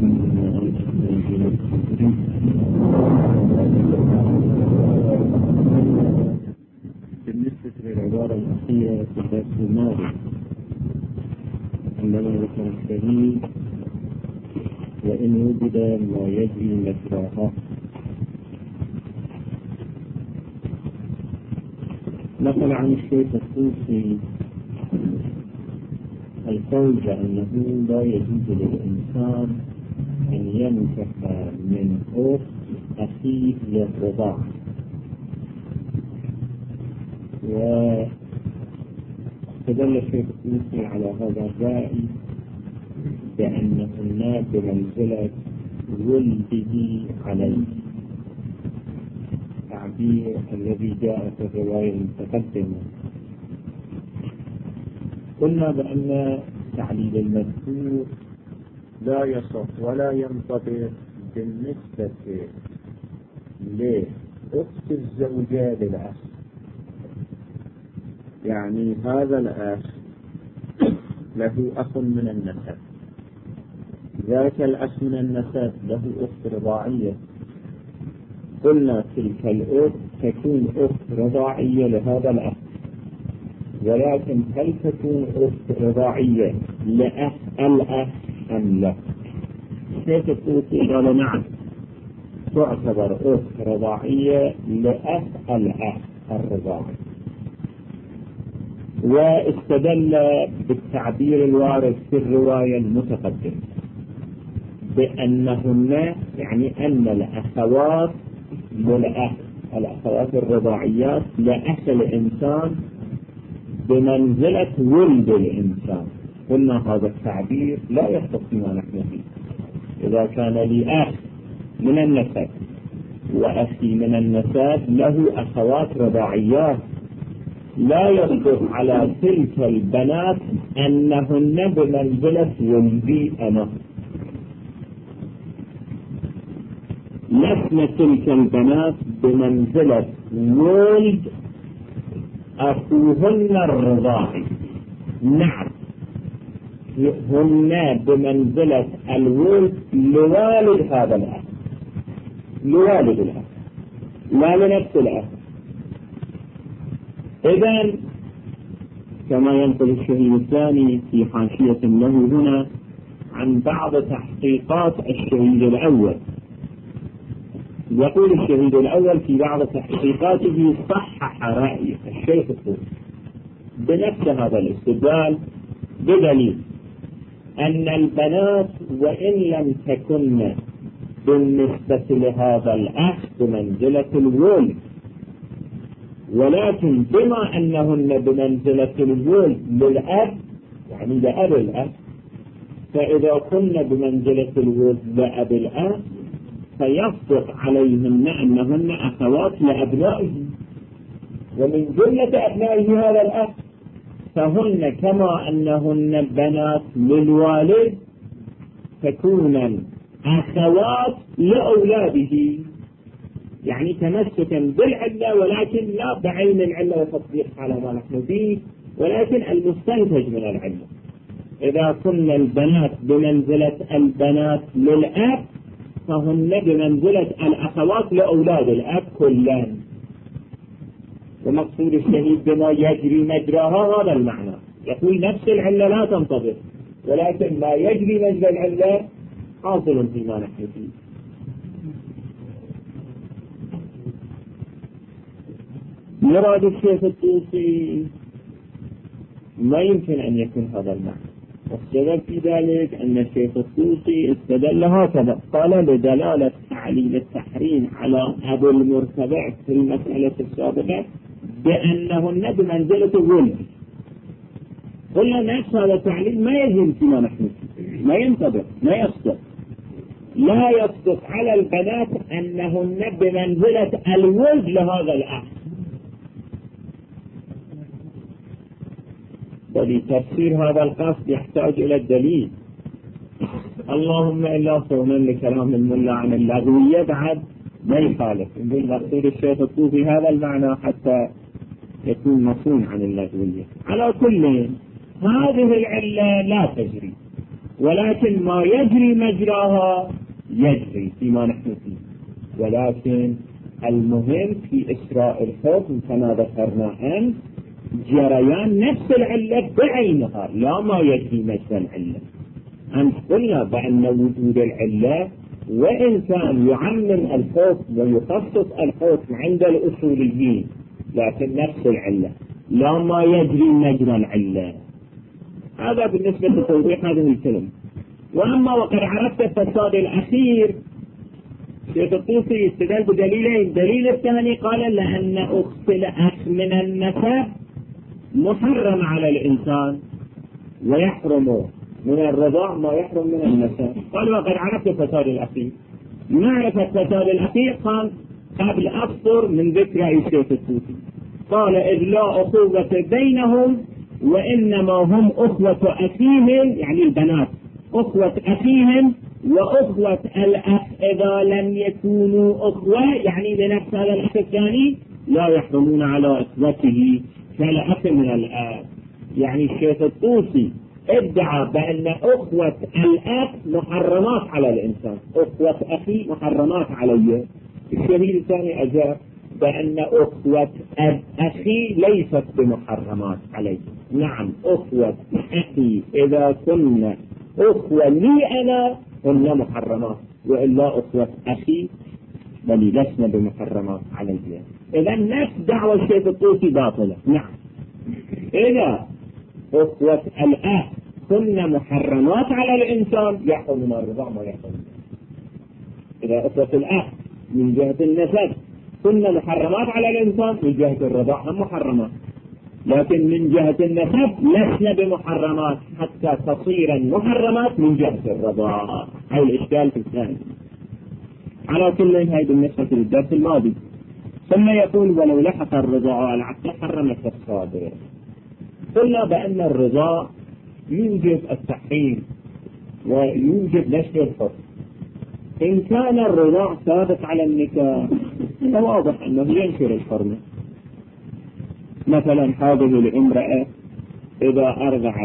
بالنسبة للعبارة الأخيرة في الدرس الماضي عندما ذكر الشهيد وإن وجد ما يجري مجراها، نقل عن الشيخ الطوسي القول بأنه لا يجوز للإنسان أن ينكح من أخت أخيه للرضاع، واستدل الشيخ الطوسي على هذا الرأي بأنهن بمنزلة ولده عليه، التعبير الذي جاء في الرواية المتقدمة. قلنا بأن تعليل المذكور لا يصح ولا ينطبق بالنسبة لأخت الزوجة للأخ، يعني هذا الأخ له أخ من النسب، ذاك الأخ من النسب له أخت رضاعية، قلنا تلك الأخت تكون أخت رضاعية لهذا الأخ، ولكن هل تكون أخت رضاعية لأخ الأخ أم لا؟ الشيخ الطوسي قال نعم، تعتبر أخت رضاعية لأخ الأخ الرضاعي، واستدل بالتعبير الوارد في الرواية المتقدمة بأنهن، يعني أن الأخوات للأخ، الأخوات الرضاعيات لأخ الإنسان بمنزلة ولد الإنسان. قلنا هذا التعبير لا يصح فيما نحن فيه، إذا كان لي أخ من النسب وأخي من النسب له أخوات رضاعيات، لا يصدق على تلك البنات أنهن بمنزلة ولدي أنا، لسن تلك البنات بمنزلة ولد أخوهن الرضاعي، نعم هن بمنزلة الولد لوالد هذا الأخ، لوالد الأخ لا لنفس الأخ. إذن كما ينقل الشهيد الثاني في حاشية له هنا عن بعض تحقيقات الشهيد الأول، يقول الشهيد الأول في بعض تحقيقاته صحح رأي الشيخ الطوسي بنفس هذا الاستدلال، بدليل أن البنات وإن لم تكن بالنسبة لهذا الأخ بمنزلة الولد، ولكن بما أنهن بمنزلة الولد للأب، يعني لأب الأب، فإذا كن بمنزلة الولد لأب الأب فيصدق عليهن أنهن أخوات لأبنائه، ومن جملة أبنائه هذا الأخ، فهن كما أنهن بنات للوالد تكون أخوات لأولاده، يعني تمسكا بالعلة ولكن لا بعين العلة وتطبيق على ما نحن فيه، ولكن المستنتج من العلة. إذا كنا البنات بمنزلة البنات للأب فهن بمنزلة الأخوات لأولاد الأب كلان، ومقصود الشهيد بما يجري مجراها هذا المعنى، يقول نفس العلة لا تنطبق، ولكن ما يجري مجرى العلة حاصل فيما نحن فيه. مراد الشيخ الطوسي ما يمكن أن يكون هذا المعنى، والسبب في ذلك أن الشيخ الطوسي استدل هكذا، قال لدلالة تعليل التحريم على أبو المرتبع في المسألة السابقة بأنهن بمنزلة الولد. قلنا نفس هذا التعليل ما يجب فيما نحن، ما ينطبق، ما يصدق، لا يصدق على البنات أنهن بمنزلة الولد لهذا الأخ. ولتفسير هذا القصد يحتاج إلى الدليل، اللهم إلا صونا لكلام الملا عن اللغوية بعد ما يخالف، يقول مقصود الشيخ الطوسي هذا المعنى حتى يكون مصون عن اللغوية. على كل هذه العلة لا تجري، ولكن ما يجري مجراها يجري فيما نحن فيه. ولكن المهم في إسراء الحكم كما ذكرنا أن جريان نفس العلة بعينها لا ما يجري مجرى العلة. أنت قلنا بأن وجود العلة وإن كان يعمم الحكم ويخصص الحكم عند الأصوليين لكن نفس العلة لا ما يجري مجرى العلة. هذا بالنسبة لتوضيح هذه الكلمة. وأما وقد عرفت الفساد الأخير، شيخ الطوسي يستدل بدليلين. الدليل الثاني قال لأن أخت الأخ من النسب محرم على الإنسان ويحرم من الرضاع ما يحرم من النسب. قال وقد عرفت الفساد الأخير. معرفة الفساد الأخير قال قبل أسطر من ذكر الشيخ الطوسي قال إذ لا أخوة بينهم وإنما هم أخوة أخيهم، يعني البنات أخوة أخيهم، وأخوة الأخ إذا لم يكونوا أخوة يعني لنفس هذا الأخ الثاني لا يحرمون على إخوته كالأخ من الأخ. يعني الشيخ الطوسي ادعى بأن أخوة الأخ محرمات على الإنسان، أخوة أخي محرمات عليه. الشهيد الثاني أجاب بأن أخوة أخي ليست بمحرمات عليه. نعم أخوة أخي إذا كنا أخوة لي أنا هن محرمات، وإلا أخوة أخي بل لسنا بمحرمات عليه. إذا نفس دعوة الشيخ الطوسي باطلة. نعم إذا أخوة الأخ كنا محرمات على الإنسان يحرم من الرضاع ما يحرم. إذا أخوة الأخ من جهة النسب كنا محرمات على الإنسان من جهة الرضاع هم محرمات، لكن من جهة النسب لسنا بمحرمات حتى تصير المحرمات من جهة الرضاع. هاي الإشكال في الثاني. على كل هاي بالنسبة للدرس الماضي. ثم يقول ولو لحق الرضاع على العقل حرمت الصادر. قلنا بأن الرضاع يوجب التحريم ويوجب نشر الحكم. إن كان الرضاع ثابت على النكاح فواضح أنه ينشر الحرمة. مثلا هذه الامرأة إذا أرضعت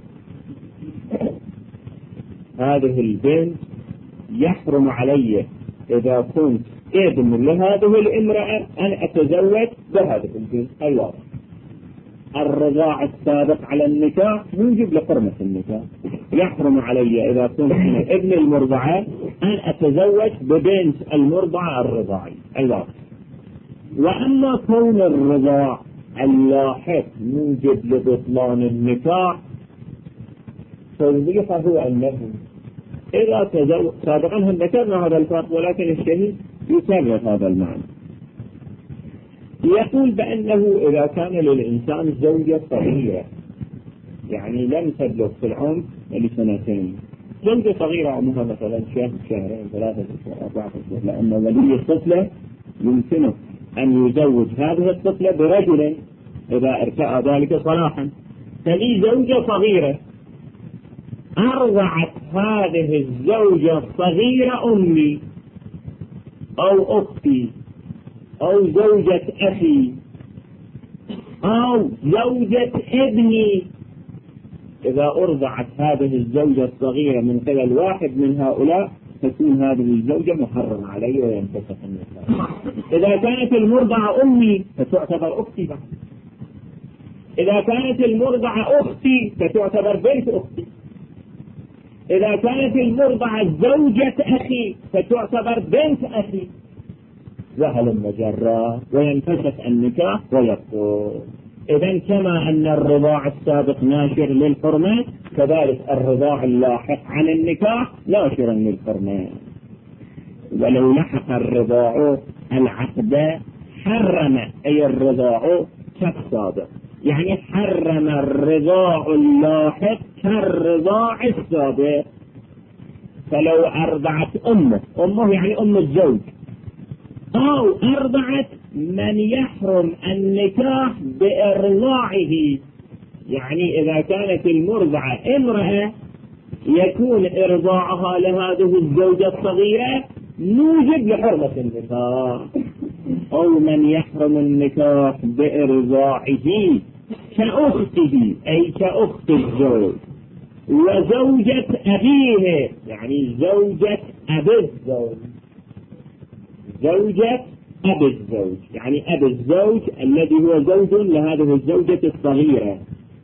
هذه البنت يحرم علي إذا كنت ابن لهذه الامرأة أن أتزوج بهذه البنت. أيوة الرضاع السابق على النكاح يوجب لحرمة النكاح. يحرم علي إذا كنت ابن المرضعة أن أتزوج ببنت المرضعة الرضاعي. أيوة. وأما كون الرضاع اللاحق يوجب لبطلان النكاح توضيحه أنه إذا تزوج سابقا هم ذكرنا هذا الفرق ولكن الشهيد يكرر هذا المعنى. يقول بأنه إذا كان للإنسان زوجة صغيرة يعني لم تبلغ في العمر لسنتين، زوجة صغيرة عمرها مثلا شهر شهرين 3 أشهر 4 أشهر، لأن ولي الطفلة يمكنه أن يزوج هذه الطفلة برجل إذا ارتأى ذلك صلاحا. فلي زوجة صغيرة أرضعت هذه الزوجة الصغيرة أمي أو أختي أو زوجة أخي أو زوجة ابني. إذا أرضعت هذه الزوجة الصغيرة من قبل واحد من هؤلاء تكون هذه الزوجة محرم علي وينفسخ النكاح. إذا كانت المرضعة أمي فتعتبر أختي بعد. إذا كانت المرضعة أختي فتعتبر بنت أختي. إذا كانت المرضعة زوجة أخي فتعتبر بنت أخي. وهلم جرا وينفسخ النكاح ويبطل. إذن كما أن الرضاع السابق ناشر للحرمة كذلك الرضاع اللاحق عن النكاح ناشرا للحرمة. ولو لحق الرضاع العقد حرم أي الرضاع كالسابق، يعني حرم الرضاع اللاحق كالرضاع السابق. فلو أرضعت أمه يعني أم الزوج أو أرضعت من يحرم النكاح بإرضاعه، يعني إذا كانت المرضعة امرأة يكون إرضاعها لهذه الزوجة الصغيرة نوجب لحرمة النكاح. أو من يحرم النكاح بإرضاعه كأخته أي كأخت الزوج وزوجة أبيه، يعني زوجة أبي الزوج، زوجة أبي الزوج يعني أبي الزوج الذي هو زوج لهذه الزوجة الصغيرة،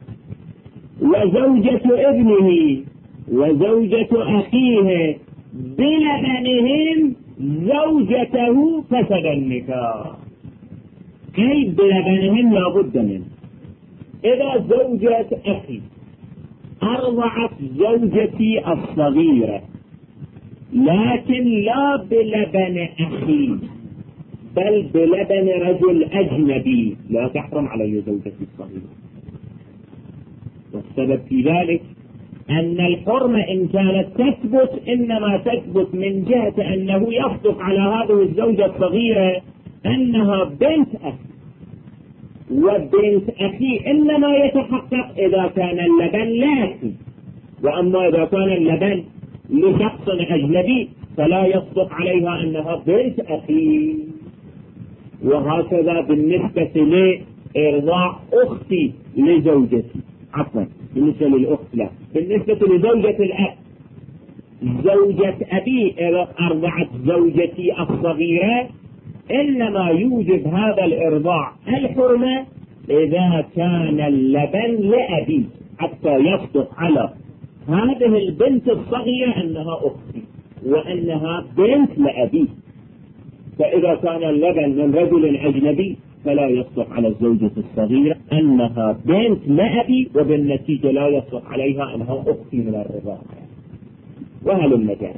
وزوجة ابنه وزوجة أخيه بلبنهم زوجته فسد النكاح. أي بلبنهم لا بد منه. إذا زوجة أخي أرضعت زوجتي الصغيرة لكن لا بلبن أخي بل بلبن رجل أجنبي، لا تحرم علي زوجتي الصغيرة. والسبب في ذلك أن الحرمة إن كانت تثبت إنما تثبت من جهة أنه يصدق على هذه الزوجة الصغيرة أنها بنت أخي، وبنت أخي إنما يتحقق إذا كان اللبن لأخي، وأما إذا كان اللبن لشخص أجنبي فلا يصدق عليها أنها بنت أخي. وهكذا بالنسبة لإرضاع أختي لزوجتي، عفوا بالنسبة للأخت لا، بالنسبة لزوجة الأب، زوجة أبي إذا أرضعت زوجتي الصغيرة إنما يوجب هذا الإرضاع الحرمة إذا كان اللبن لأبي حتى يصدق على هذه البنت الصغيرة أنها أختي وأنها بنت لأبي. فإذا كان اللبن من رجل أجنبي فلا يصدق على الزوجة الصغيرة أنها بنت لأبي، وبالنتيجة لا يصدق عليها أنها أختي من الرضاعة. وهل المجال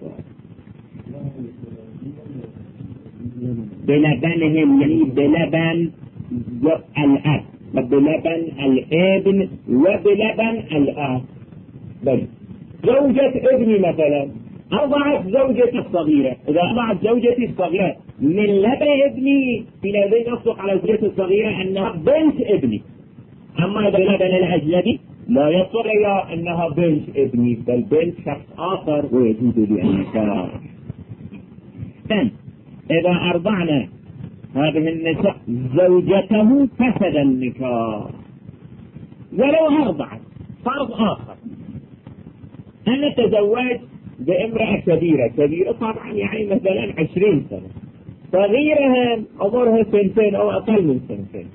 بلبنهم يعني بلبن الأب وبلبن الابن وبلبن الأب. بل زوجة ابني مثلا أرضعت زوجتي الصغيرة، إذا أرضعت زوجتي الصغيرة من لبن ابني إلى يصدق على زوجتي الصغيرة أنها بنت ابني. أما إذا لبن الأجنبي لا يصدق إلى أنها بنت ابني بل بنت شخص آخر ويجوز لي النكاح. إذا أرضعنا هذه النساء زوجته فسد النكاح. ولو أرضعت فرض آخر أن نتزوج بامرأة كبيرة طبعا يعني مثلا 20 سنة، صغيرة عمرها 2 أو أقل من 2،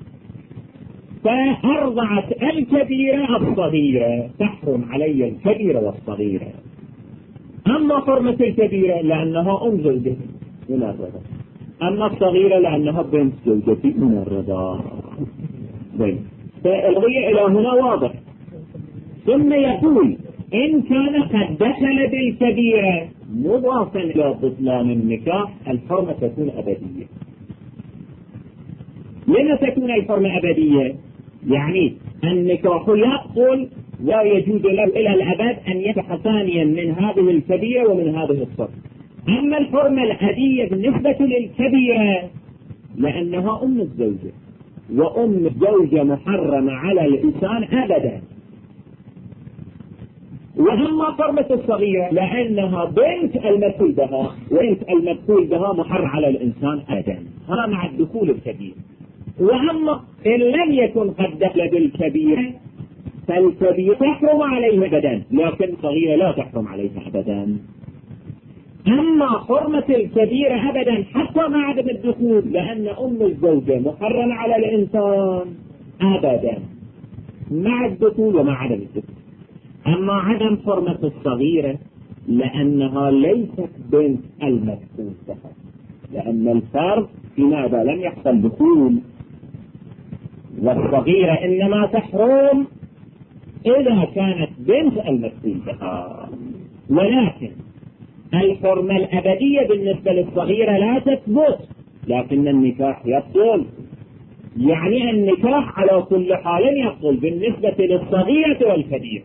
فأرضعت الكبيرة الصغيرة تحرم علي الكبيرة والصغيرة. أما حرمة الكبيرة لأنها أم زوجتي من الرضا، أما الصغيرة لأنها بنت زوجتي من الرضا. فالغية إلى هنا واضح. ثم يقول إن كان قد دخل بالكبيرة مضافا إلى بطلان النكاح الحرمة تكون أبدية. لما تكون الحرمة أبدية؟ يعني النكاح يبطل لا يجوز له إلى الأبد أن يفتح ثانيا من هذه الكبيرة ومن هذه الصغيرة. أما الحرمة الأبدية بالنسبة للكبيرة لأنها أم الزوجة، وأم الزوجة محرمة على الإنسان أبدا. وأما حرمة الصغيرة لأنها بنت المدخول بها، وبنت المدخول بها محرم على الإنسان أبدا، هذا مع الدخول الكبير. وأما إن لم يكن قد دخل بالكبيرة فالكبير تحرم عليه أبدا، لكن الصغيرة لا تحرم عليه أبدا. أما حرمة الكبيرة أبدا حتى مع عدم الدخول لأن أم الزوجة محرم على الإنسان أبدا مع الدخول ومع عدم الدخول. أما عدم حرمة الصغيرة لأنها ليست بنت المدخول فقط، لأن الفرق في ماذا لم يحصل دخول، والصغيرة إنما تحرم إذا كانت بنت المدخول بها. ولكن الحرمة الأبدية بالنسبة للصغيرة لا تثبت، لكن النكاح يبطل. يعني النكاح على كل حال يبطل بالنسبة للصغيرة والكبيرة.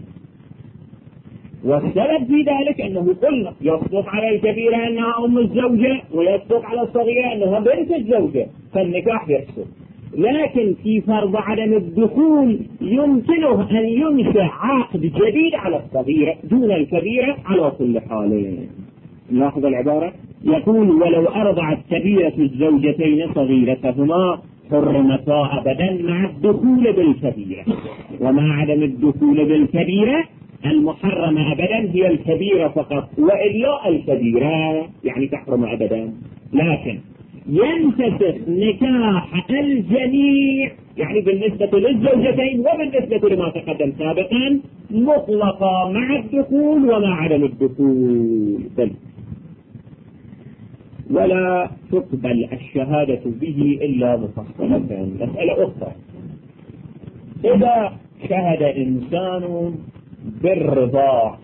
والسبب في ذلك أنه قلنا يصدق على الكبيرة أنها أم الزوجة ويصدق على الصغيرة أنها بنت الزوجة، فالنكاح يحصل. لكن في فرض عدم الدخول يمكنه أن ينشأ عقد جديد على الصغيرة دون الكبيرة على كل حال. ناخذ العبارة. يقول ولو أرضعت كبيرة الزوجتين صغيرتهما حرمتا أبدا مع الدخول بالكبيرة، ومع عدم الدخول بالكبيرة المحرمة أبدا هي الكبيرة فقط، وإلا الكبيرة يعني تحرم أبدا. لكن ينتسخ نكاح الجميع يعني بالنسبة للزوجتين وبالنسبة لما تقدم سابقا مطلقة مع الدخول ومع عدم الدخول. ولا تقبل الشهادة به إلا مفصلة. مسألة أخرى، إذا شهد إنسان بالرضاع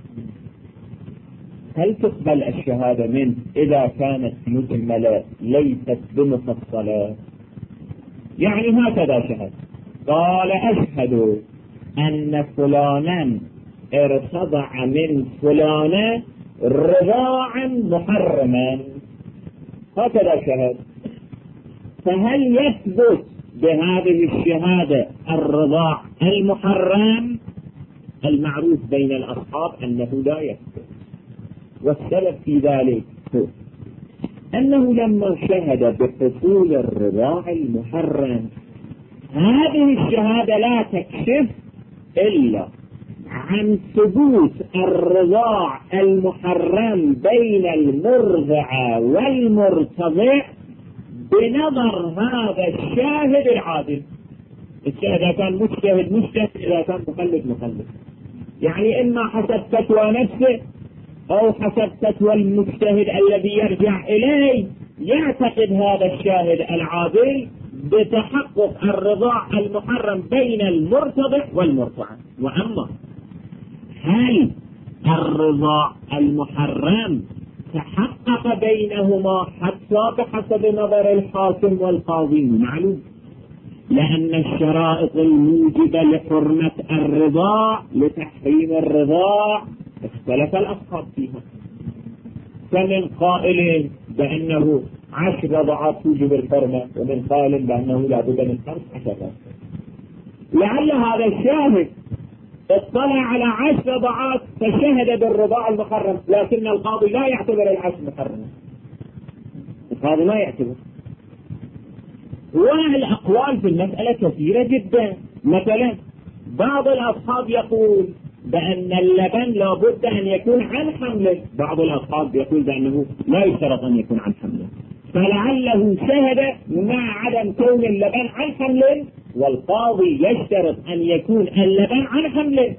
هل تقبل الشهادة منه إذا كانت مجملة ليست بمفصلة؟ يعني هكذا شهد، قال أشهد أن فلانا ارتضع من فلانة رضاعا محرما، هكذا شهد، فهل يثبت بهذه الشهادة الرضاع المحرم؟ المعروف بين الأصحاب أنه لا يثبت، والسبب في ذلك أنه لما شهد بحصول الرضاع المحرم هذه الشهادة لا تكشف إلا عن ثبوت الرضاع المحرم بين المرضع والمرتضع بنظر هذا الشاهد العادل. إذا كان مجتهد إذا كان مقلد. يعني إما حسب فتوى نفسه أو حسب فتوى المجتهد الذي يرجع إليه يعتقد هذا الشاهد العادل بتحقق الرضاع المحرم بين المرتضع والمرضعة. وأما هل الرضاع المحرم تحقق بينهما حتى بحسب نظر الحاكم والقاضي؟ معلوم، لأن الشرائط الموجبة لحرمة الرضاع لتحريم الرضاع اختلف الأصحاب فيها، فمن قائل بأنه 10 رضعات توجب الحرمة، ومن قائل بأنه لا بد من 15. لعل هذا الشاهد اطلع على 10 رضعات فشهد بالرضاع المحرم، لكن القاضي لا يعتبر ال10 محرمة، القاضي لا يعتبر. والأقوال في المسألة كثيرة جدا. مثلا بعض الأصحاب يقول بأن اللبن لا بد أن يكون عن حمله، بعض الأصحاب يقول بأنه لا يشترط أن يكون عن حمله، فلعله شهد مع عدم كون اللبن عن حمله، والقاضي يشترط أن يكون اللبن عن حمله،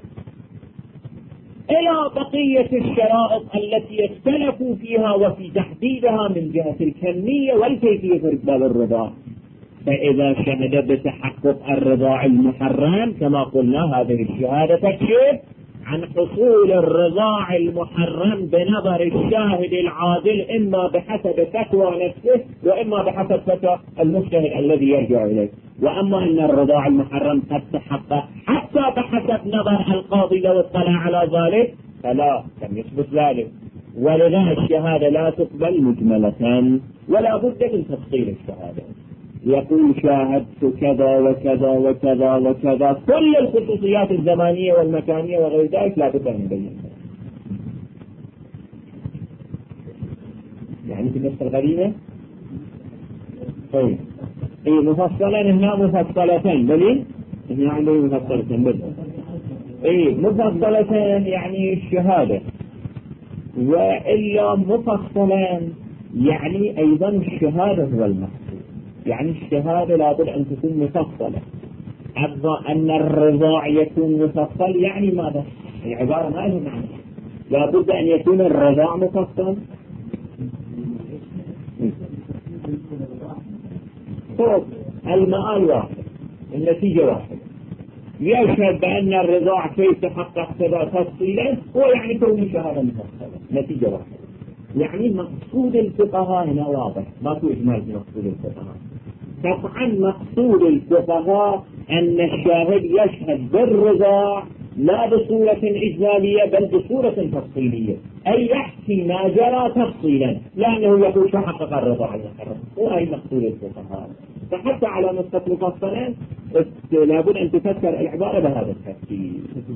إلى بقية الشرائط التي اختلفوا فيها وفي تحديدها من جهة الكمية والكيفية في باب الرضاع. فإذا شهد بتحقق الرضاع المحرم كما قلنا هذه الشهادة تكشف عن حصول الرضاع المحرم بنظر الشاهد العادل، إما بحسب فتوى نفسه وإما بحسب فتوى المجتهد الذي يرجع إليه. وأما أن الرضاع المحرم قد تحقق حتى بحسب نظر القاضي لو اطلع على ذلك فلا لم يثبت ذلك، ولذا الشهادة لا تقبل مجملة ولا بد من تفصيل الشهادة. يقول شاهدت كذا وكذا وكذا وكذا، كل الخصوصيات الزمانية والمكانية وغير ذلك لا بد من بينها. يعني في النسخة القديمة طيب مفصلا هنا مفصلتين دليل هنا عندنا مفصلتين بل مفصلة يعني الشهادة، وإلا مفصلا يعني أيضا الشهادة هو المقصود. يعني الشهادة لابد أن تكون مفصلة. أن الرضاع يكون مفصل يعني ماذا؟ العبارة ما لها معنى، لابد أن يكون الرضاع مفصل. طب المآل واحد، النتيجة واحدة. يشهد بأن الرضاع كيف تحقق تفصيلا هو يعني كون شهادة مفصلة، نتيجة واحدة. يعني مقصود الفقهاء هنا واضح، ما في إجمال في مقصود الفقهاء. طبعا مقصود الفقهاء أن الشاهد يشهد بالرضاع لا بصورة إجمالية بل بصورة تفصيلية، أي يحكي ما جرى تفصيلا، لأنه يقول تحقق الرضاع المحرم، وهي مقصود الفقهاء. فحتى على نسخة مفصلا لابد أن تفسر العبارة بهذا التفسير.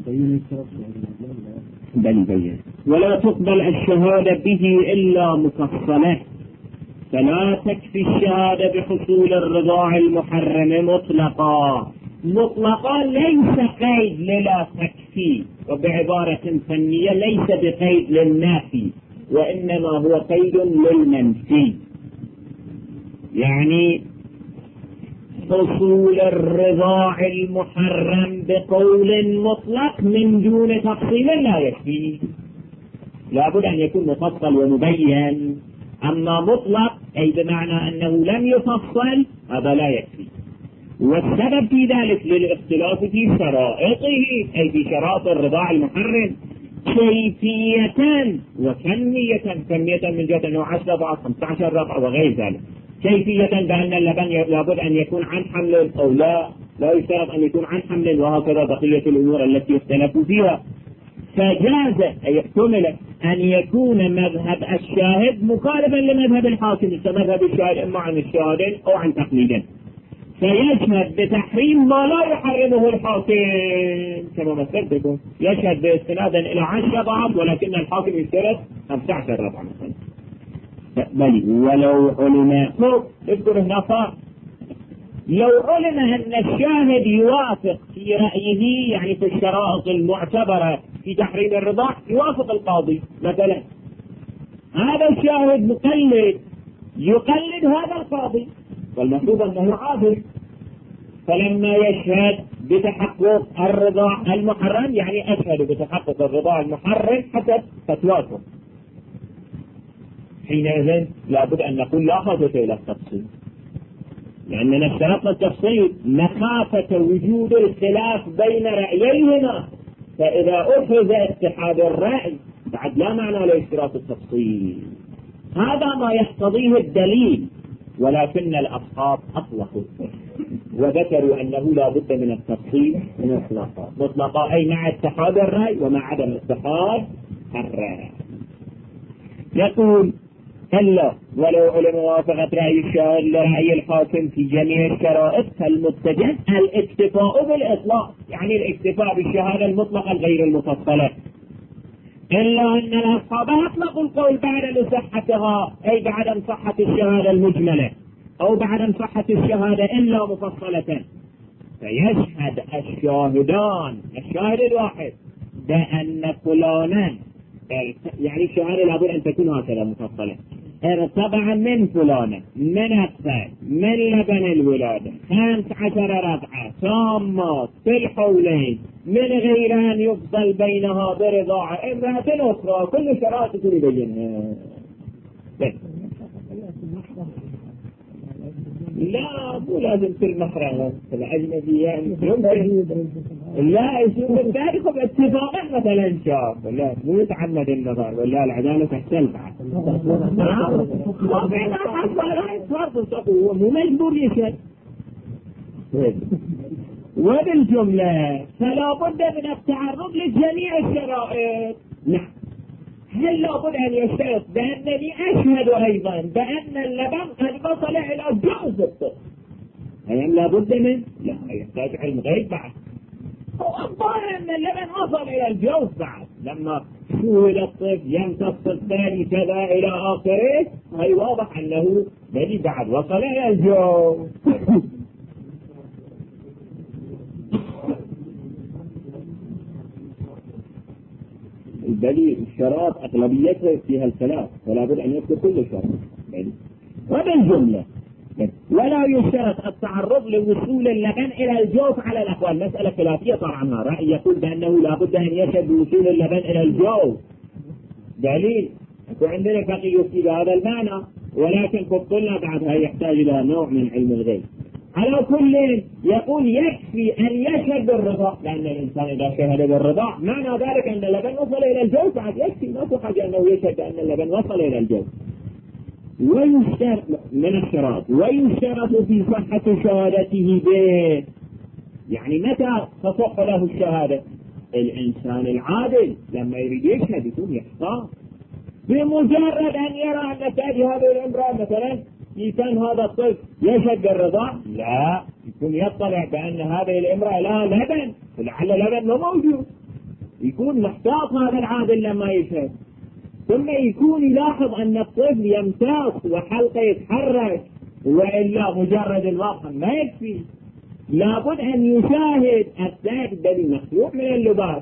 بل ولا تقبل الشهادة به إلا مفصلة، فلا تكفي الشهادة بحصول الرضاع المحرم مطلقا. مطلقا ليس قيد للا تكفي النافي، وبعبارة فنية ليس بقيد للنافي وإنما هو قيد للمنفي. يعني حصول الرضاع المحرم بقول مطلق من دون تفصيل لا يكفي، لابد أن يكون مفصل ومبين. أما مطلق أي بمعنى أنه لم يفصل هذا لا يكفي. والسبب في ذلك للاختلاف في شرائطه، أي في شرائط الرضاع المحرم، كيفية وكمية. كمية من جهة أنه 10 رضع 15 رضع وغير ذلك. كيفية بأن اللبن لابد أن يكون عن حمل أو لا يشترط أن يكون عن حمل، وهكذا بقية الأمور التي اختلفوا فيها. فجاز أي احتمل أن يكون مذهب الشاهد مخالفا لمذهب الحاكم، كمذهب الشاهد إما عن الشاهدين أو عن تقليدين، فيشهد بتحريم ما لا يحرمه الحاكم كما مثلتكم، يشهد باستنادا إلى 10 رضعات ولكن الحاكم يشترط 15 رضعة مثلا. بل ولو علم، اذكر هنا فرق، لو علم أن الشاهد يوافق في رأيه، يعني في الشرائط المعتبرة في تحريم الرضاع يوافق القاضي مثلا، هذا الشاهد مقلد يقلد هذا القاضي والمفروض أنه عادل، فلما يشهد بتحقق الرضاع المحرم يعني أشهد بتحقق الرضاع المحرم حسب فتواكم، حينئذ لابد أن نقول لا حاجة إلى التفصيل، لأننا اشترطنا التفصيل مخافة وجود الخلاف بين رأييهما، فإذا أخذ اتحاد الرأي بعد لا معنى لاشتراط التفصيل. هذا ما يقتضيه الدليل، ولكن الأصحاب أطلقوا وذكروا أنه لا بد من التفصيل مطلقا، أي مع اتحاد الرأي ومع عدم اتحاد الرأي. يقول إلا ولو علم موافقة رأي الشاهد لرأي الحاكم في جميع الشرائط فالمتجه الاكتفاء بالإطلاق، يعني الاكتفاء بالشهادة المطلقة الغير المفصلة. إلا أن الأصحاب أطلقوا القول بعد صحتها، أي بعد صحة الشهادة المجملة أو بعد صحة الشهادة إلا مفصلة، فيشهد الشاهدان، الشاهد الواحد بأن فلانا، يعني الشهادة لابد أن تكون هكذا مفصلة، ارتضع من فلانة من الثاني من لبن الولادة 15 رضعة تامات في الحولين من غير أن يفضل بينها برضاعة امرأة أخرى، كل شرائط تكون يبينها. لا مو لازم في المحرم الأجنبية لا يصير ذلك باتفاق مثلا شاف، لا مو يتعمد النظر ولا العدالة تحتل بعد مو مجبور يشهد. وبالجملة فلا بد من التعرض لجميع الشرائط. نعم، هل لابد أن يشترط بأنني أشهد أيضا بأن اللبن قد وصل إلى جوز الطفل؟ أيام لابد من؟ لا، يحتاج علم غيب بعد. هو الظاهر أن اللبن وصل إلى الجوز بعد، لما شهد الطفل يمتص الثاني كذا إلى آخره، هي واضح أنه بني بعد وصل إلى الجوز. الدليل الشرائط أغلبيتها فيها الثلاث، ولا بد أن يذكر كل شرط. وبالجملة ولا يشترط التعرض لوصول اللبن إلى الجوف على الأقوال، مسألة خلافية طبعا، رأي يقول بأنه لا بد أن يشهد بوصول اللبن إلى الجوف، دليل يكون عندنا بقي في هذا المعنى، ولكن قلنا بعدها يحتاج إلى نوع من علم الغيب. على كل يقول يكفي أن يشهد بالرضا، لأن الإنسان إذا شهد بالرضا معنى ذلك أن اللبن وصل إلى الجوف، بعد يكفي، ما في حاجة أنه يشهد أن اللبن وصل إلى الجوف. ويشترط من الشرائط ويشترط في صحة شهادته به، يعني متى تصح له الشهادة؟ الإنسان العادل لما يريد يشهد يكون يحتاط، بمجرد أن يرى أن تأتي هذه الامرأة مثلا كان هذا الطفل يشهد بالرضاع، لا، يكون يطلع بأن هذه الامرأة لا لبن، لعل اللبن ما موجود، يكون محتاط هذا العادل لما يشهد. ثم يكون يلاحظ أن الطفل يمتص وحلقه يتحرك، وإلا مجرد الواقع ما يكفي، لابد أن يشاهد الثاني الذي مخلوق من اللباس،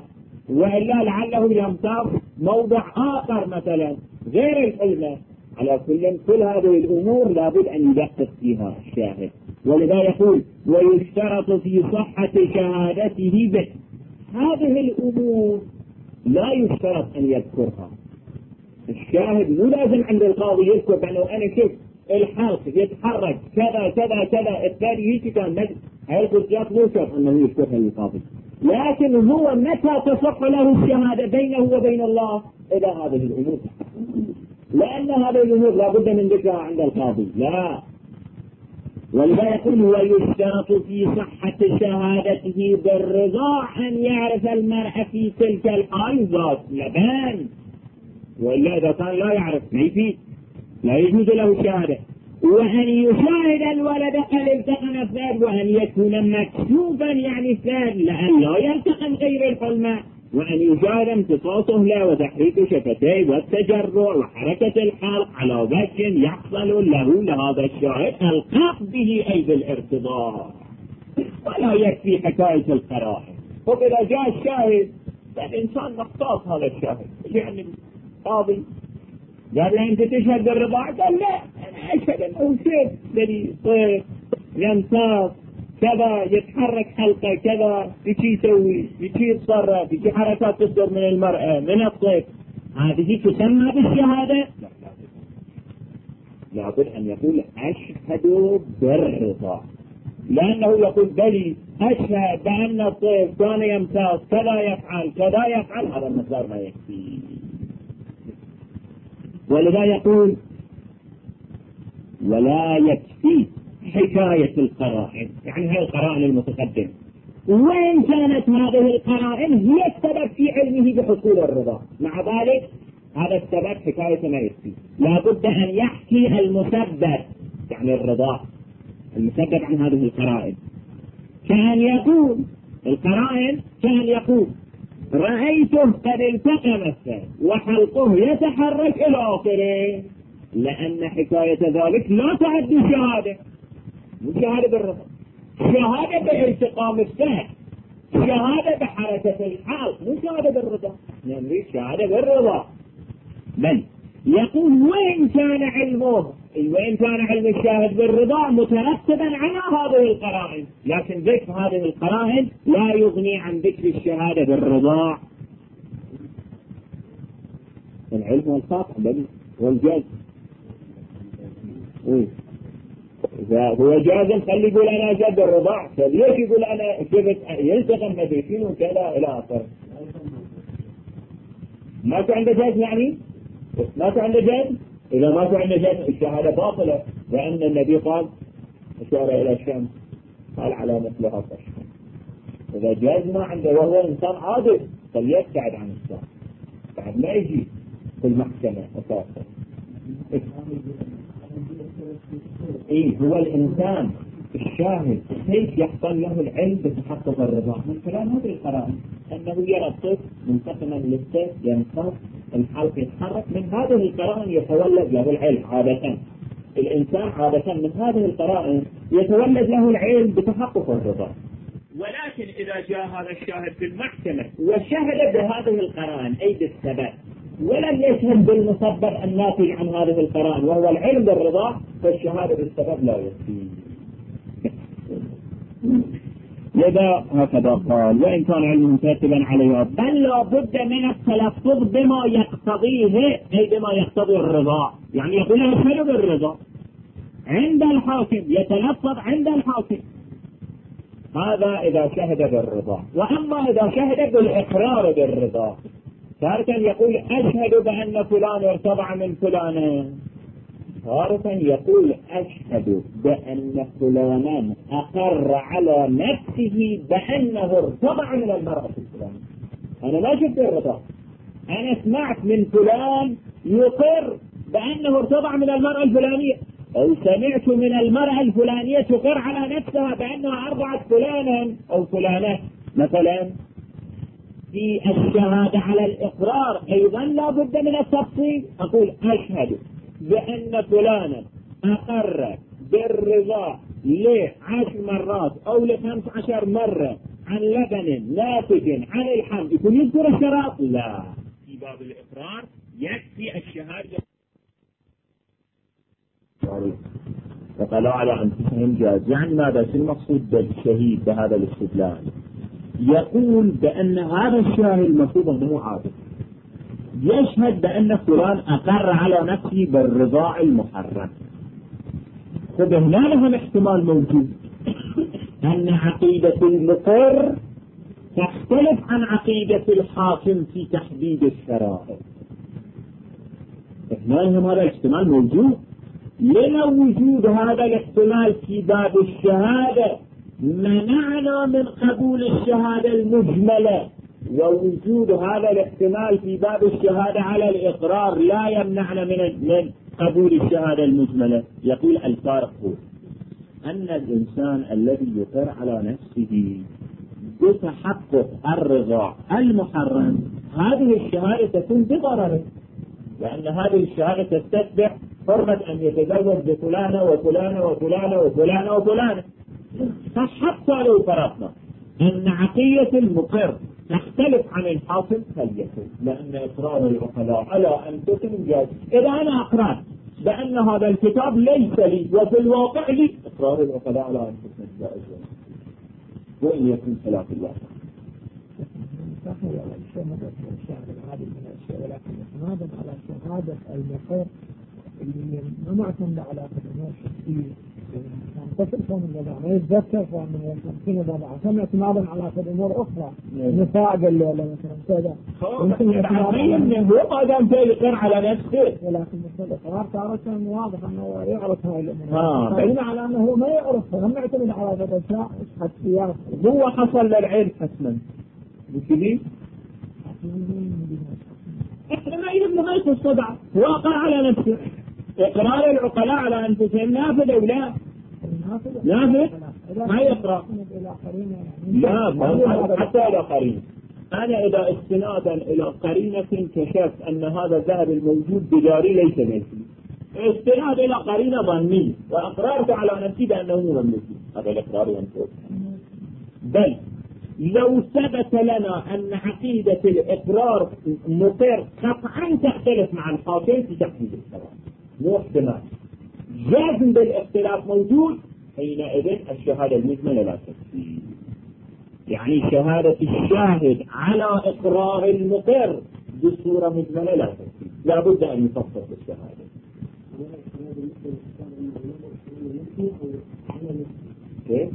وإلا لعله يمتاز موضع آخر مثلا غير الحلمة. على كل هذه الأمور لابد أن يدقق فيها الشاهد. ولذا يقول ويشترط في صحة شهادته به. هذه الأمور لا يشترط أن يذكرها الشاهد. مو لازم عند القاضي يذكر بأنه أنا شفت الحلق يتحرك كذا كذا كذا الثاني يجي كان هاي الخصوصيات مو شرط أنه يذكرها للقاضي، لكن هو متى تصح له الشهادة بينه وبين الله إلى هذه الأمور، لأن هذه الأمور لابد من ذكرها عند القاضي. لا، ولذا يقول ويشترط في صحة شهادته بالرضا أن يعرف المرء في تلك الحال ذات لبان، وإلا إذا كان لا يعرف ما يفيد، لا يجوز له الشهادة. وأن يشاهد الولد قد التقم الثاد، وأن يكون مكشوفا يعني الثاد لأن لا يلتقم غير الحلمة، وأن يشاهد امتصاصه له وتحريك شفتيه والتجرع وحركة الحلق على وجه يحصل له لهذا الشاهد القاف به أي بالارتضاء، ولا يكفي حكاية القرائن. فإذا جاء الشاهد الإنسان مختص هذا الشاهد يعني قاضي قال له أنت تشهد بالرضا؟ قال لا أنا أشهد أنه شيء الذي طيب يمتاز كذا يتحرك حلقة كذا بشي يسوي بشي يتصرف بشي حركات تصدر من المرأة من الطيب، هذه تسمى بالشهادة؟ لابد أن يقول أشهد بالرضا، لأنه يقول بلي أشهد بأن الطيب كان يمتاز كذا يفعل كذا يفعل، هذا المقدار ما يكفي. ولذا يقول ولا يكفي حكاية القرائن، يعني هذه القرائن المتقدمة، وإن كانت هذه القرائن هي السبب في علمه بحصول الرضا، مع ذلك هذا السبب حكاية ما يكفي، لابد أن يحكي المسبب يعني الرضا المسبب عن هذه القرائن. كان يقول القرائن كان يقول رأيته قد التقم الثاني وحلقه يتحرك إلى آخره، لأن حكاية ذلك لا تعد شهادة، مو شهادة بالرضا، شهادة بالالتقام الثاني، شهادة بحركة الحلق، مو شهادة بالرضا، نريد شهادة بالرضا. بل يقول وإن كان علم الشاهد بالرضا مترتبا على هذه القرائن، لكن ذكر هذه القرائن لا يغني عن ذكر الشهادة بالرضا. العلم والقطع والجزم إذا هو جازم خلي يقول أنا جد الرضاع، فليش يقول أنا جبت يلتقم مدرسين وكذا إلى آخره. ما عنده جزم يعني ما عنده جزم، إذا ما عنده جزم الشهادة باطلة، لأن النبي قال أشار إلى الشمس قال على مثلها الشمس. إذا جاز ما عنده وهو إنسان عادل فليبتعد عن الشام بعد ما يجي في المحكمة أساسا. هو الإنسان الشاهد كيف يحصل له العلم بتحقق الرضا من خلال هذه القرائن، أنه يرى الطفل منتقما للسيف ينقص الحلق يتحرك، من هذه القرائن يتولد له العلم. عادة الإنسان عادة من هذه القرائن يتولد له العلم بتحقق الرضا. ولكن إذا جاء هذا الشاهد في المحكمة وشهد بهذه القرائن أي بالسبب ولم يشهد بالمسبب الناتج عن هذه القرائن وهو العلم بالرضا، فالشهادة بالسبب لا يكفي. لذا هكذا قال وإن كان علم مترتبا عليه، بل لا بد من التلفظ بما يقتضيه أي بما يقتضي الرضا، يعني يقول أشهد بالرضا عند الحاكم، يتلفظ عند الحاكم، هذا إذا شهد بالرضا. وأما إذا شهد بالإقرار بالرضا تارة يقول أشهد بأن فلان ارتضع من فلان، تارة يقول أشهد بأن فلانا أقر على نفسه بأنه ارتضع من المرأة الفلانية. أنا ما شفت الرضا، أنا سمعت من فلان يقر بأنه ارتضع من المرأة الفلانية، أو سمعت من المرأة الفلانية تقر على نفسها بأنها أرضعت فلانا أو فلانة مثلا. في الشهادة على الإقرار أيضا لا بد من التفصيل، أقول أشهد بأن فلانا أقر بالرضا ل10 مرات أو ل15 مرة عن لبن ناتج عن الحمل يكون يذكر الشرائط؟ لا، في باب الإقرار يكفي الشهادة. فقالوا على أنفسهم جاز. يعني ماذا؟ شو المقصود بالشهيد بهذا الاستدلال؟ يقول بأن هذا الشاهد المفروض أنه عادل، يشهد بأن فلان أقر على نفسه بالرضاع المحرم. فهنا لهم احتمال موجود أن عقيدة المقر تختلف عن عقيدة الحاكم في تحديد الشرائط. هنا لهم هذا الاحتمال موجود. لو وجود هذا الاحتمال في باب الشهادة منعنا من قبول الشهادة المجملة، ووجود هذا الاحتمال في باب الشهادة على الإقرار لا يمنعنا من قبول الشهادة المجملة. يقول الفارق هو أن الإنسان الذي يقر على نفسه بتحقق الرضاع المحرم هذه الشهادة تكون بضرره، لأن هذه الشهادة تستتبع حرمة أن يتزوج بفلانة وفلانة وفلانة وفلانة وفلانة. فحتى لو فرضنا أن عقيدة المقر تختلف عن الحاكم فليكن، لأن إقرار العقلاء على أنفسهم جاز. إذا أنا أقرأت بأن هذا الكتاب ليس لي وفي الواقع لي، إقرار العقلاء على أنفسهم جائز، وإن يكن خلاف الواقع. ولكن اعتمادا على شهادة المقر اللي ما معتمد على قدماء الشخصية، تصل فهم الوضع ما يتذكر فهم يمكن الوضع ثم اعتمادا على أمور أخرى نساء قال له مثلا كذا يمكن يتعين هو قادم يقر على نفسه، ولكن الإقرار تارة واضح أنه يعرف هاي الأمور، بعيدا على أنه ما يعرفها هم يعتمد على الأشياء حسيات هو حصل للعلم حتما بكذي احنا ما يهم هاي الصدع واقع على نفسه. اقرار العقلاء على انفسهم نافذ او لا؟ نافذ ما يقرأ. لا حتى الى قرينة. انا اذا استنادا الى قرينة كشفت ان هذا الذهب الموجود بجاري ليس ملكي، استناد الى قرينة ظني واقررت على نفسي بانه مو ملكي، هذا الاقرار ينفذ. بل لو ثبت لنا أن عقيدة الإقرار مقر قطعا تختلف مع الحاكم في تحديد الشرائط، مو احتمال، جازم بالاختلاف موجود، حينئذ الشهادة المجملة لا تكفي. يعني شهادة الشاهد على إقرار المقر بصورة مجملة لا تكفي، لا بد أن يفصل الشهادة. كيف؟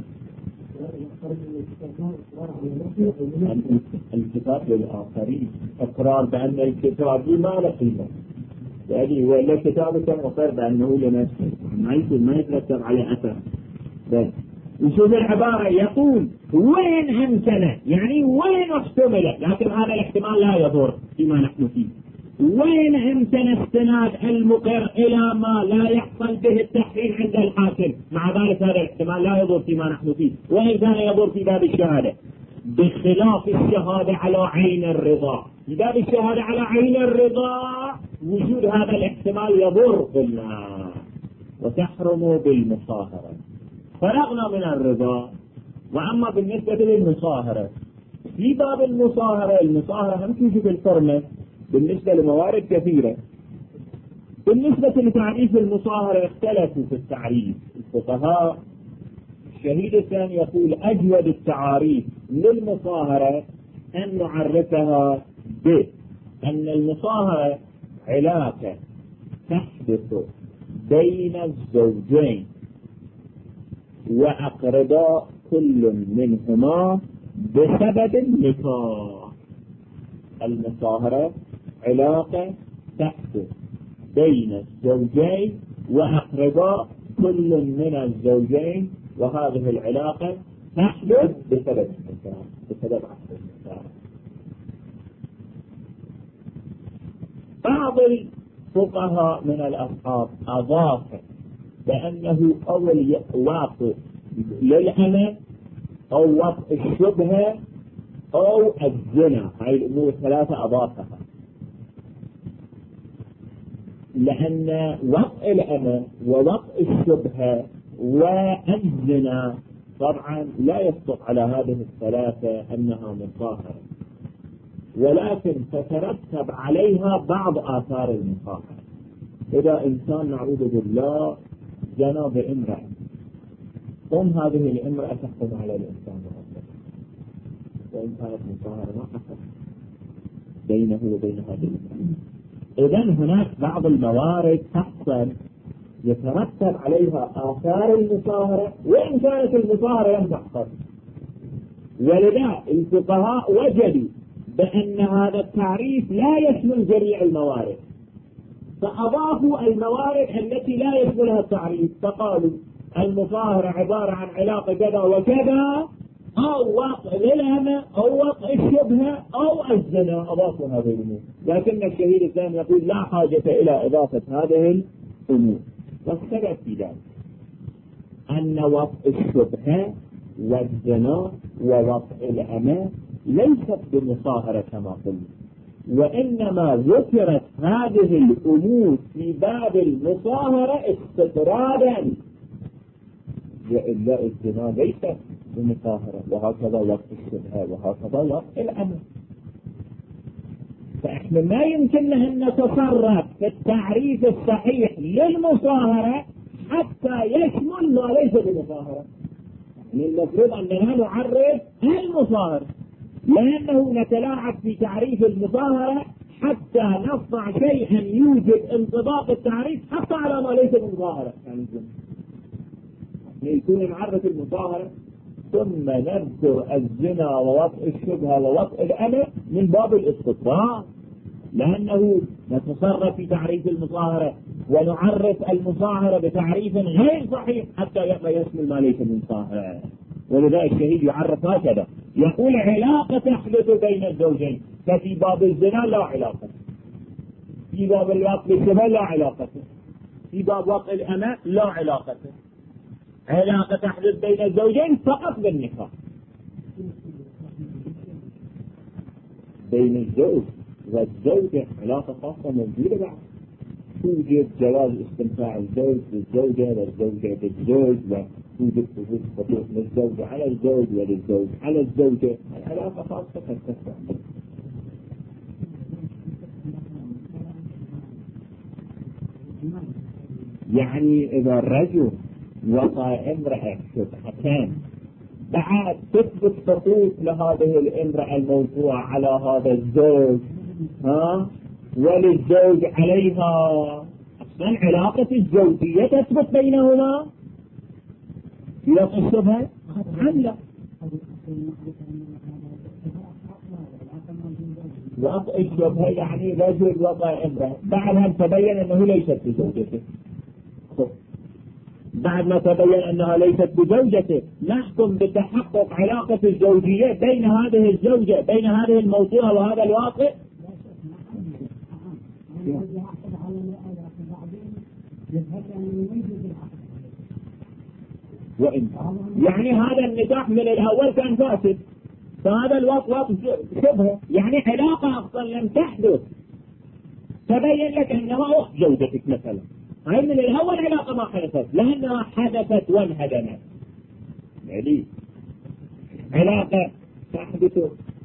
الكتاب للآخرين، إقرار بأن الكتاب ما له قيمة، يعني ولا كتابك مقر بأنه لنفسه ما يترتب على أثر. بس وشوف العبارة يقول وين أمكنه، يعني وين احتمل، لكن هذا الاحتمال لا يضر فيما نحن فيه. وين أمكن استناد المقر إلى ما لا يحصل به التحريم عند الحاكم، مع ذلك هذا الاحتمال لا يضر فيما نحن فيه، وإن كان يضر في باب الشهادة، بخلاف الشهادة على عين الرضا. في باب الشهادة على عين الرضا وجود هذا الاحتمال يضر قلنا وتحرم بالمصاهرة. فرغنا من الرضا. وأما بالنسبة للمصاهرة، في باب المصاهرة هم توجد الحرمة بالنسبة لموارد كثيرة. بالنسبة لتعريف المصاهرة اختلفوا في التعريف الفقهاء. الشهيد الثاني يقول أجود التعاريف للمصاهرة أن نعرفها بأن المصاهرة علاقة تحدث بين الزوجين وأقرباء كل منهما بسبب النكاح. المصاهرة علاقة تحدث بين الزوجين وأقرباء كل من الزوجين، وهذه العلاقة تحدث بسبب النكاح، بسبب عقد النكاح. بعض الفقهاء من الأصحاب أضاف بأنه أول واقع للأمة أو وقع الشبهة أو الزنا، هاي الأمور الثلاثة أضافها، لأن وقع الأمة ووقع الشبهة والزنا طبعا لا يصدق على هذه الثلاثة أنها مصاهرة، ولكن تترتب عليها بعض آثار المصاهرة. إذا إنسان نعوذ بالله زنى بامرأة، ثم هذه الامرأة تحكم على الإنسان بأصله، وإن كانت مصاهرة ما حصل بينه وبين هذه الامرأة. إذن هناك بعض الموارد تحصل يترتب عليها آثار المصاهرة وإن كانت المصاهرة لم تحصل. ولذا الفقهاء وجدوا بأن هذا التعريف لا يشمل جميع الموارد، فأضافوا الموارد التي لا يشملها التعريف، فقالوا المصاهرة عبارة عن علاقة كذا وكذا، أو وقع للأمة أو وقع الشبهة أو الزنا، أضافوا هذه الأمور. لكن الشهيد الثاني يقول لا حاجة إلى إضافة هذه الأمور. والسبب في ذلك أن وقع الشبهة والزنا ووقع الأمة ليست بمصاهرة كما قلنا، وإنما ذكرت هذه الأمور في باب المصاهرة استطرادا، وإلا الزنا ليست بمصاهرة، وهكذا وقت الشبهة وهكذا وقت الأمر. فإحنا ما يمكننا أن نتصرف في التعريف الصحيح للمصاهرة حتى يشمل ما ليس بمصاهرة. يعني المفروض أننا نعرف المصاهرة، لأنه نتلاعب في تعريف المصاهرة حتى نصنع شيئا يوجد انطباق التعريف حتى على ما ليس بمصاهرة. يعني يكون نعرف المصاهرة ثم نذكر الزنا ووطء الشبهة ووطء الأمر من باب الاستطراء، لأنه نتصرف في تعريف المصاهرة ونعرف المصاهرة بتعريف غير صحيح حتى يشمل ما ليس من مصاهرة. ولذلك الشهيد يعرف هكذا، يقول علاقة تحدث بين الزوجين، ففي باب الزنا لا علاقة، في باب الوطء الشبهة لا علاقة، في باب وطء الأمر لا علاقة. علاقة تحدث بين الزوجين فقط بالنكاح. بين الزوج والزوجة علاقة خاصة موجودة بعد، توجد جواز استمتاع الزوج بالزوجة والزوجة بالزوج، وتوجد حقوق للزوج على الزوج وللزوج على الزوجة، علاقة خاصة تتسع. يعني إذا الرجل وطأ امرأة شبهتان بعد تثبت حقوق لهذه الامرأة الموضوعة على هذا الزوج وللزوج عليها، أصلا علاقة الزوجية تثبت بينهما في وقت الشبهة أم لا؟ وقت الشبهة يعني رجل وطأ امرأة بعدها تبين أنه ليست بزوجته، بعد ما تبين أنها ليست بزوجته نحكم بتحقق علاقة الزوجية بين هذه الزوجة بين هذه الموضوعة وهذا الواقع. وإن يعني هذا النكاح من الأول كان فاسد، فهذا الوقت شبهه، يعني علاقة أصلا لم تحدث، تبين لك أنها أخت زوجتك مثلا، هاي من الأول علاقة ما حدثت لأنها حدثت وانهدمت. يعني علاقة تحدث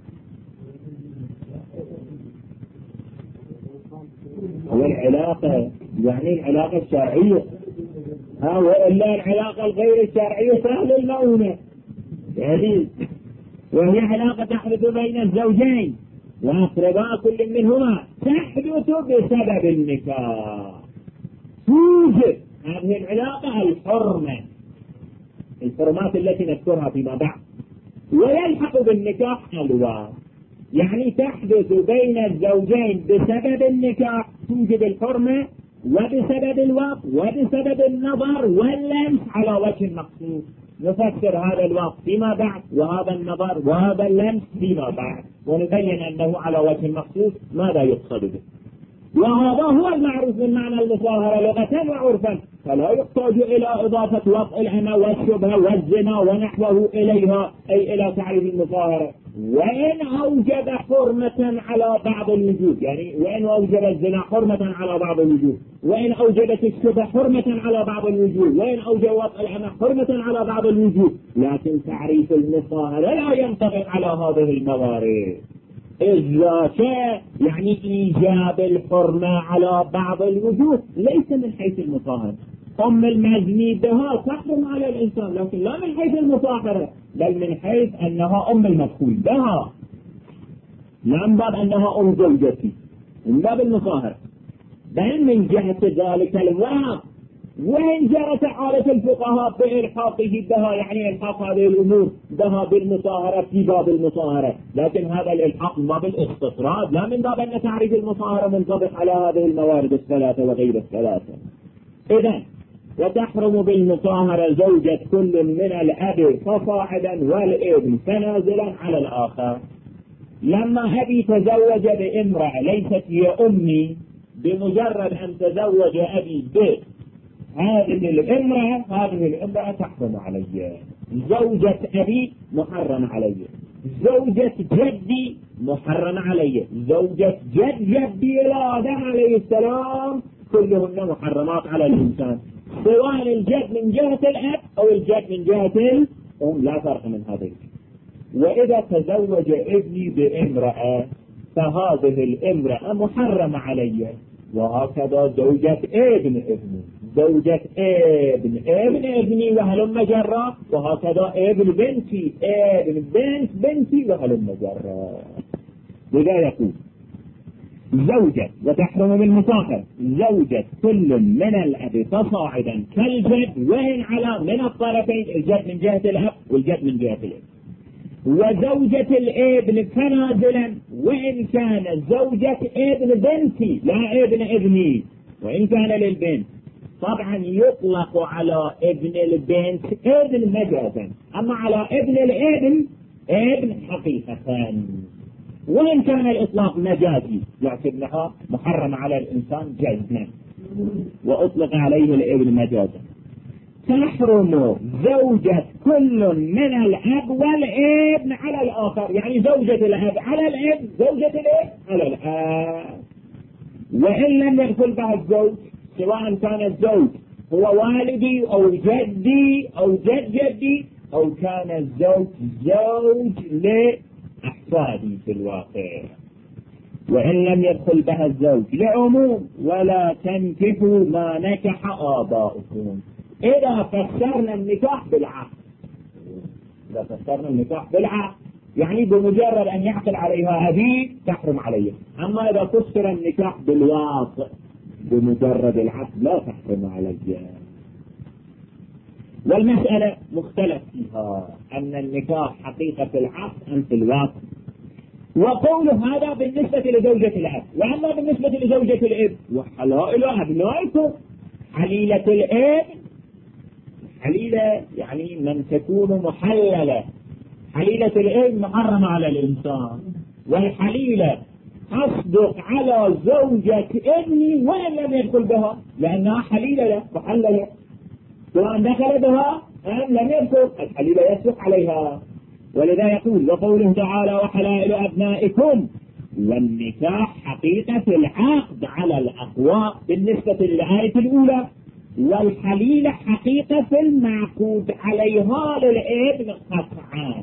والعلاقة يعني العلاقة الشرعية، وإلا العلاقة الغير الشرعية سهل المؤونة، يعني وهي علاقة تحدث بين الزوجين وأقرباء كل منهما تحدث بسبب النكاح. توجد هذه العلاقة الحرمة، الحرمات التي نذكرها فيما بعد، ويلحق بالنكاح الوارث، يعني تحدث بين الزوجين بسبب النكاح، توجد الحرمة وبسبب الوقت وبسبب النظر واللمس على وجه المقصود. نفسر هذا الوقت فيما بعد وهذا النظر وهذا اللمس فيما بعد، ونبين أنه على وجه المقصود ماذا يقصد به. وهذا هو المعروف من معنى المصاهرة لغة وعرفا، فلا يحتاج إلى إضافة وطء الأمة والشبهة والزنا ونحوه إليها، أي إلى تعريف المصاهرة، وإن أوجب حرمة على بعض الوجوه، يعني وإن أوجب الزنا حرمة على بعض الوجوه، وإن أوجبت الشبه حرمة على بعض الوجوه، وإن أوجب وطء الأمة حرمة على بعض الوجوه، لكن تعريف المصاهرة لا ينطبق على هذه الموارد. إذا شاء يعني إيجاب الحرمة على بعض الوجوه ليس من حيث المصاهرة. أم المزني بها تحرم على الإنسان، لكن لا من حيث المصاهرة، بل من حيث أنها أم المدخول بها، لا من باب أنها أم زوجتي، من باب المصاهرة. بل من جهة ذلك الوقت وإن جرت عادة الفقهاء بإلحاقه بها، يعني إلحاق هذه الأمور بها بالمصاهرة في باب المصاهرة، لكن هذا الإلحاق من باب الاستطراد، لا من باب أن تعريف المصاهرة منطبق على هذه الموارد الثلاثة وغير الثلاثة. إذن وتحرم بالمصاهرة زوجة كل من الأب فصاعدا والابن فنازلا على الآخر. لما أبي تزوج بامرأة ليست هي أمي، بمجرد أن تزوج أبي هذه الامرأة تحرم علي. زوجة أبي محرم علي، زوجة جدي محرم علي، زوجة جدي آدم عليه السلام كلهن محرمات على الإنسان، سواء الجد من جهة الأب أو الجد من جهة الأم، لا فرق من هذه. وإذا تزوج ابني بامرأة فهذه الامرأة محرم علي، وهكذا زوجة ابن ابني، زوجة ابن ابني وهلم جرا، وهكذا ابن بنتي، ابن بنتي وهلم جرا. لذا يقول زوجة وتحرم بالمصاهرة زوجة كل من الأب فصاعدا كالجد وإن على من الطرفين، الجد من جهة الأب والجد من جهة الأب، وزوجة الابن فنازلا وإن كان زوجة ابن بنتي لا ابن ابني، وإن كان للبنت. طبعا يطلق على ابن البنت ابن مجازا، أما على ابن الابن ابن حقيقة، وإن كان الإطلاق مجازي يعتبرها محرم على الإنسان جزما، وأطلق عليه الابن مجازا. تحرم زوجة كل من الأب والابن على الآخر، يعني زوجة الأب على الابن، زوجة الابن على الأب، وإن لم يدخل بها الزوج، سواء كان الزوج هو والدي أو جدي أو جد جدي، أو كان الزوج زوج لأحفادي في الواقع. وإن لم يدخل بها الزوج لعموم ولا تنكحوا ما نكح آباؤكم. إذا فسرنا النكاح بالعقد، إذا فسرنا النكاح بالعقد يعني بمجرد أن يعقد عليها أبي تحرم عليه، أما إذا فسر النكاح بالواقع بمجرد العقد لا تحرم على الجهة. والمسألة مختلف فيها أن النكاح حقيقة العقد أم في الواقع. وقول هذا بالنسبة لزوجة الأب، وأما بالنسبة لزوجة الأب وحلائل أبنائكم، حليلة الأب حليلة يعني من تكون محللة، حليلة الأب محرمة على الإنسان، والحليلة أصدق على زوجة ابني وإن لم يدخل بها، لأنها حليلة له محللة، سواء دخل بها أم لم يدخل الحليلة يصدق عليها. ولذا يقول وقوله تعالى وحلائل أبنائكم، والنكاح حقيقة العقد على الأقوى بالنسبة للآية الأولى، والحليلة حقيقة المعقود عليها للابن قطعا.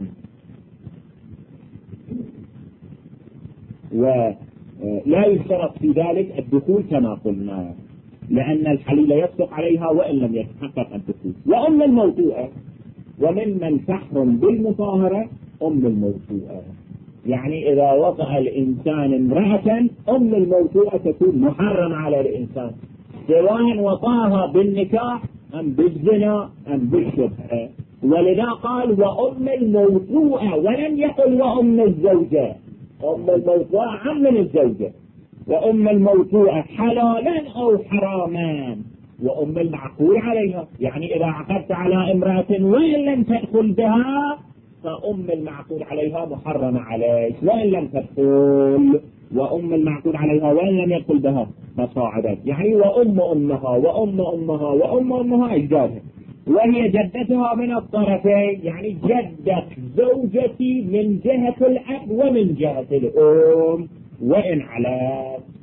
ولا يشترط في ذلك الدخول كما قلنا، لأن الحليلة يصدق عليها وإن لم يتحقق الدخول. وأم الموضوعة وممن تحرم بالمصاهرة أم الموضوعة، يعني إذا وضع الإنسان امرأة أم الموضوعة تكون محرم على الإنسان، سواء وطاها بالنكاح أم بالزنا أم بالشبهة. ولذا قال وأم الموضوعة ولم يقل وأم الزوجة، أم الموضوعة عم من الزوجة، وأم الموضوعة حلالا أو حراما، وأم المعقول عليها، يعني إذا عقدت على امرأة وإن لم تدخل بها فأم المعقول عليها محرمة عليك وإن لم تدخل، وأم المعقول عليها وإن لم يدخل بها فصاعدت، يعني وأم أمها وأم أمها وأم أمها أجدادها، وهي جدتها من الطرفين، يعني جدة زوجتي من جهة الأب ومن جهة الأم وإن علت.